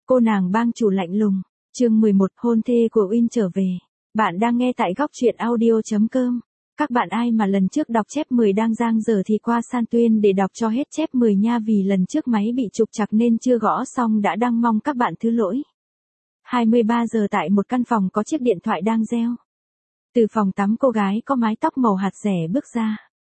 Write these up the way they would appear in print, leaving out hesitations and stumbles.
Cô nàng bang chủ lạnh lùng. Chương 11, hôn thê của Win trở về. Bạn đang nghe tại góc truyện audio.com. Các bạn ai mà lần trước đọc chép 10 đang dang dở thì qua San Tuyên để đọc cho hết chép 10 nha, vì lần trước máy bị trục trặc nên chưa gõ xong đã đang mong các bạn thứ lỗi. 23 giờ tại một căn phòng có chiếc điện thoại đang reo. Từ phòng tắm cô gái có mái tóc màu hạt rẻ bước ra.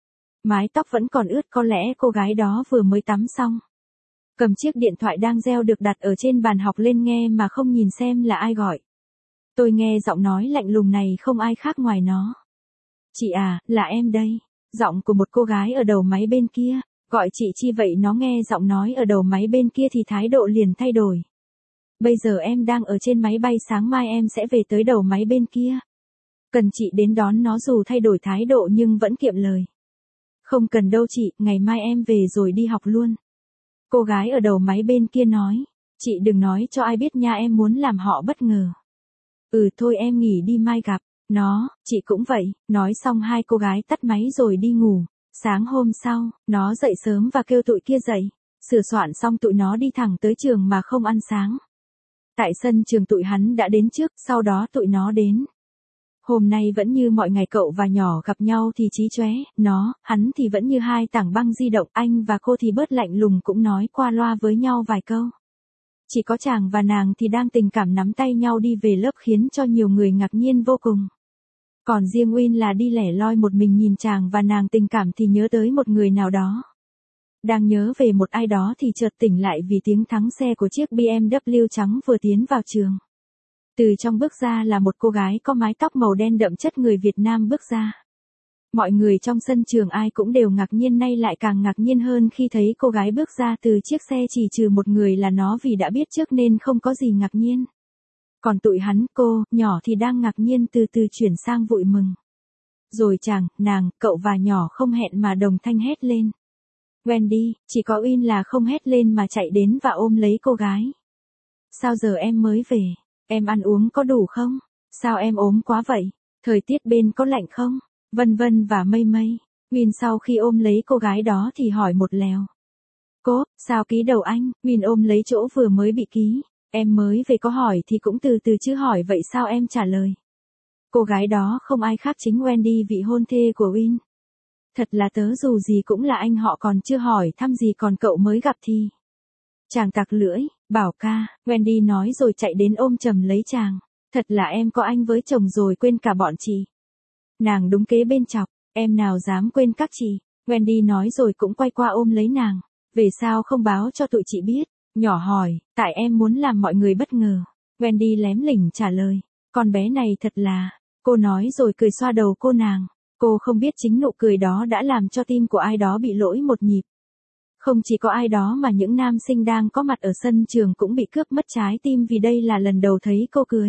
Mái tóc vẫn còn ướt, có lẽ cô gái đó vừa mới tắm xong. Cầm chiếc điện thoại đang reo được đặt ở trên bàn học lên nghe mà không nhìn xem là ai gọi. Tôi nghe giọng nói lạnh lùng này không ai khác ngoài nó. Chị à, là em đây. Giọng của một cô gái ở đầu máy bên kia. Gọi chị chi vậy? Nó nghe giọng nói ở đầu máy bên kia thì thái độ liền thay đổi. Bây giờ em đang ở trên máy bay, sáng mai em sẽ về tới đầu máy bên kia. Cần chị đến đón nó? Dù thay đổi thái độ nhưng vẫn kiệm lời. Không cần đâu chị, ngày mai em về rồi đi học luôn. Cô gái ở đầu máy bên kia nói. Chị đừng nói cho ai biết nha, em muốn làm họ bất ngờ. Thôi em nghỉ đi, mai gặp. Nó, chị cũng vậy. Nói xong hai cô gái tắt máy rồi đi ngủ. Sáng hôm sau, nó dậy sớm và kêu tụi kia dậy. Sửa soạn xong tụi nó đi thẳng tới trường mà không ăn sáng. Tại sân trường tụi hắn đã đến trước, sau đó tụi nó đến. Hôm nay vẫn như mọi ngày, cậu và nhỏ gặp nhau thì chí chóe, hắn thì vẫn như hai tảng băng di động, anh và cô thì bớt lạnh lùng, cũng nói qua loa với nhau vài câu. Chỉ có chàng và nàng thì đang tình cảm nắm tay nhau đi về lớp, khiến cho nhiều người ngạc nhiên vô cùng. Còn riêng Win là đi lẻ loi một mình nhìn chàng và nàng tình cảm thì nhớ tới một người nào đó. Đang nhớ về một ai đó thì chợt tỉnh lại vì tiếng thắng xe của chiếc BMW trắng vừa tiến vào trường. Từ trong bước ra là một cô gái có mái tóc màu đen đậm chất người Việt Nam bước ra. Mọi người trong sân trường ai cũng đều ngạc nhiên, nay lại càng ngạc nhiên hơn khi thấy cô gái bước ra từ chiếc xe, chỉ trừ một người là nó, vì đã biết trước nên không có gì ngạc nhiên. Còn tụi hắn, cô, nhỏ thì đang ngạc nhiên từ từ chuyển sang vui mừng. Rồi chàng, nàng, cậu và nhỏ không hẹn mà đồng thanh hét lên. Wendy, chỉ có Win là không hét lên mà chạy đến và ôm lấy cô gái. Sao giờ em mới về? Em ăn uống có đủ không? Sao em ốm quá vậy? Thời tiết bên có lạnh không? Vân vân và mây mây. Win sau khi ôm lấy cô gái đó thì hỏi một lèo. Cô, sao ký đầu anh? Win ôm lấy chỗ vừa mới bị ký. Em mới về có hỏi thì cũng từ từ chứ hỏi vậy sao em trả lời. Cô gái đó không ai khác chính Wendy, vị hôn thê của Win. Thật là tớ, dù gì cũng là anh họ, còn chưa hỏi thăm gì còn cậu mới gặp thì. Chàng tặc lưỡi, bảo ca, Wendy nói rồi chạy đến ôm chầm lấy chàng. Thật là em có anh với chồng rồi quên cả bọn chị. Nàng đúng kế bên chọc, em nào dám quên các chị. Wendy nói rồi cũng quay qua ôm lấy nàng. Về sao không báo cho tụi chị biết? Nhỏ hỏi, tại em muốn làm mọi người bất ngờ. Wendy lém lỉnh trả lời, con bé này thật là, cô nói rồi cười xoa đầu cô nàng. Cô không biết chính nụ cười đó đã làm cho tim của ai đó bị lỗi một nhịp. Không chỉ có ai đó mà những nam sinh đang có mặt ở sân trường cũng bị cướp mất trái tim vì đây là lần đầu thấy cô cười.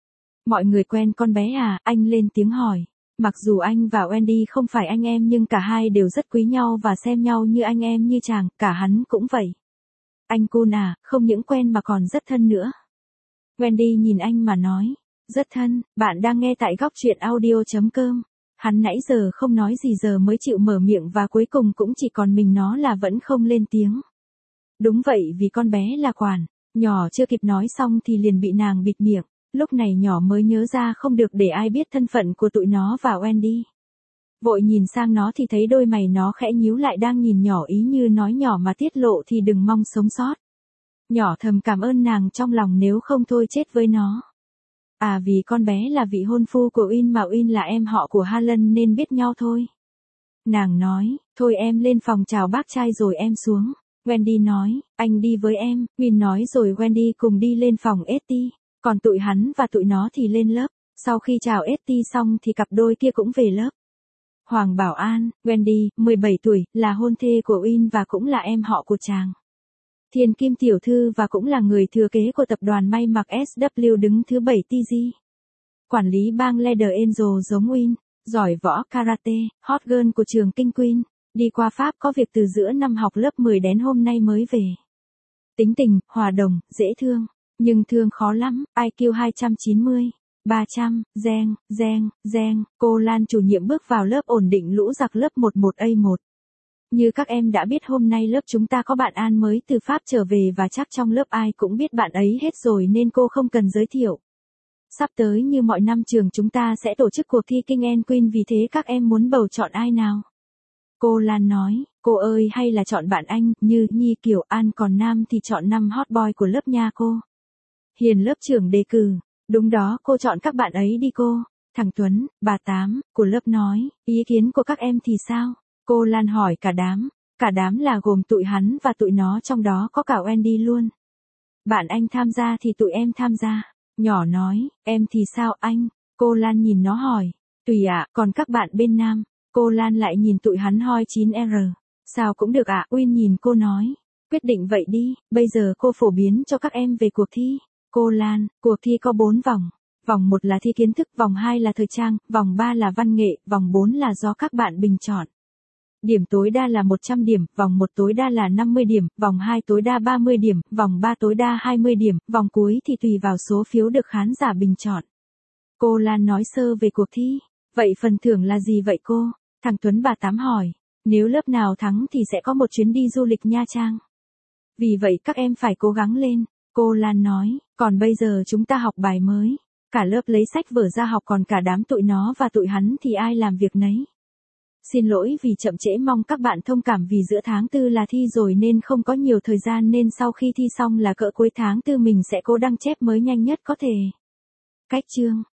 Mọi người quen con bé à? Anh lên tiếng hỏi. Mặc dù anh và Wendy không phải anh em nhưng cả hai đều rất quý nhau và xem nhau như anh em như chàng, cả hắn cũng vậy. Anh cool à, không những quen mà còn rất thân nữa. Wendy nhìn anh mà nói, rất thân. Bạn đang nghe tại góc truyện audio.com. Hắn nãy giờ không nói gì giờ mới chịu mở miệng và cuối cùng cũng chỉ còn mình nó là vẫn không lên tiếng. Đúng vậy, vì con bé là quản. Nhỏ chưa kịp nói xong thì liền bị nàng bịt miệng. Lúc này nhỏ mới nhớ ra không được để ai biết thân phận của tụi nó và Wendy. Vội nhìn sang nó thì thấy đôi mày nó khẽ nhíu lại, đang nhìn nhỏ ý như nói nhỏ mà tiết lộ thì đừng mong sống sót. Nhỏ thầm cảm ơn nàng trong lòng, nếu không thôi chết với nó. À, vì con bé là vị hôn phu của Win mà Win là em họ của Harlan nên biết nhau thôi. Nàng nói, thôi em lên phòng chào bác trai rồi em xuống. Wendy nói, anh đi với em. Win nói rồi Wendy cùng đi lên phòng ST. Còn tụi hắn và tụi nó thì lên lớp. Sau khi chào ST xong thì cặp đôi kia cũng về lớp. Hoàng Bảo An, Wendy, 17 tuổi, là hôn thê của Win và cũng là em họ của chàng. Thiên Kim tiểu thư và cũng là người thừa kế của tập đoàn may mặc SW đứng thứ 7 TG. Quản lý bang Leather Angel giống Win, giỏi võ karate, hot girl của trường King Queen, đi qua Pháp có việc từ giữa năm học lớp 10 đến hôm nay mới về. Tính tình, hòa đồng, dễ thương, nhưng thương khó lắm, IQ 290, 300, Gen, cô Lan chủ nhiệm bước vào lớp ổn định lũ giặc lớp 11A1. Như các em đã biết hôm nay lớp chúng ta có bạn An mới từ Pháp trở về và chắc trong lớp ai cũng biết bạn ấy hết rồi nên cô không cần giới thiệu. Sắp tới như mọi năm trường chúng ta sẽ tổ chức cuộc thi King and Queen vì thế các em muốn bầu chọn ai nào? Cô Lan nói, cô ơi hay là chọn bạn Anh, Như, Nhi, Kiều, An còn nam thì chọn 5 hot boy của lớp nha cô. Hiền lớp trưởng đề cử, đúng đó cô chọn các bạn ấy đi cô. Thằng Tuấn, bà Tám, của lớp nói, ý kiến của các em thì sao? Cô Lan hỏi cả đám là gồm tụi hắn và tụi nó trong đó có cả Wendy luôn. Bạn Anh tham gia thì tụi em tham gia. Nhỏ nói, em thì sao anh? Cô Lan nhìn nó hỏi, tùy ạ, còn các bạn bên nam. Cô Lan lại nhìn tụi hắn hoi 9R. Sao cũng được ạ, Uyên nhìn cô nói. Quyết định vậy đi, bây giờ cô phổ biến cho các em về cuộc thi. Cô Lan, cuộc thi có 4 vòng. Vòng 1 là thi kiến thức, vòng 2 là thời trang, vòng 3 là văn nghệ, vòng 4 là do các bạn bình chọn. Điểm tối đa là 100 điểm, vòng 1 tối đa là 50 điểm, vòng 2 tối đa 30 điểm, vòng 3 tối đa 20 điểm, vòng cuối thì tùy vào số phiếu được khán giả bình chọn. Cô Lan nói sơ về cuộc thi. Vậy phần thưởng là gì vậy cô? Thằng Tuấn bà Tám hỏi. Nếu lớp nào thắng thì sẽ có một chuyến đi du lịch Nha Trang. Vì vậy các em phải cố gắng lên. Cô Lan nói, còn bây giờ chúng ta học bài mới. Cả lớp lấy sách vở ra học còn cả đám tụi nó và tụi hắn thì ai làm việc nấy. Xin lỗi vì chậm trễ mong các bạn thông cảm vì giữa tháng 4 là thi rồi nên không có nhiều thời gian nên sau khi thi xong là cỡ cuối tháng 4 mình sẽ cố đăng chép mới nhanh nhất có thể. Cách chương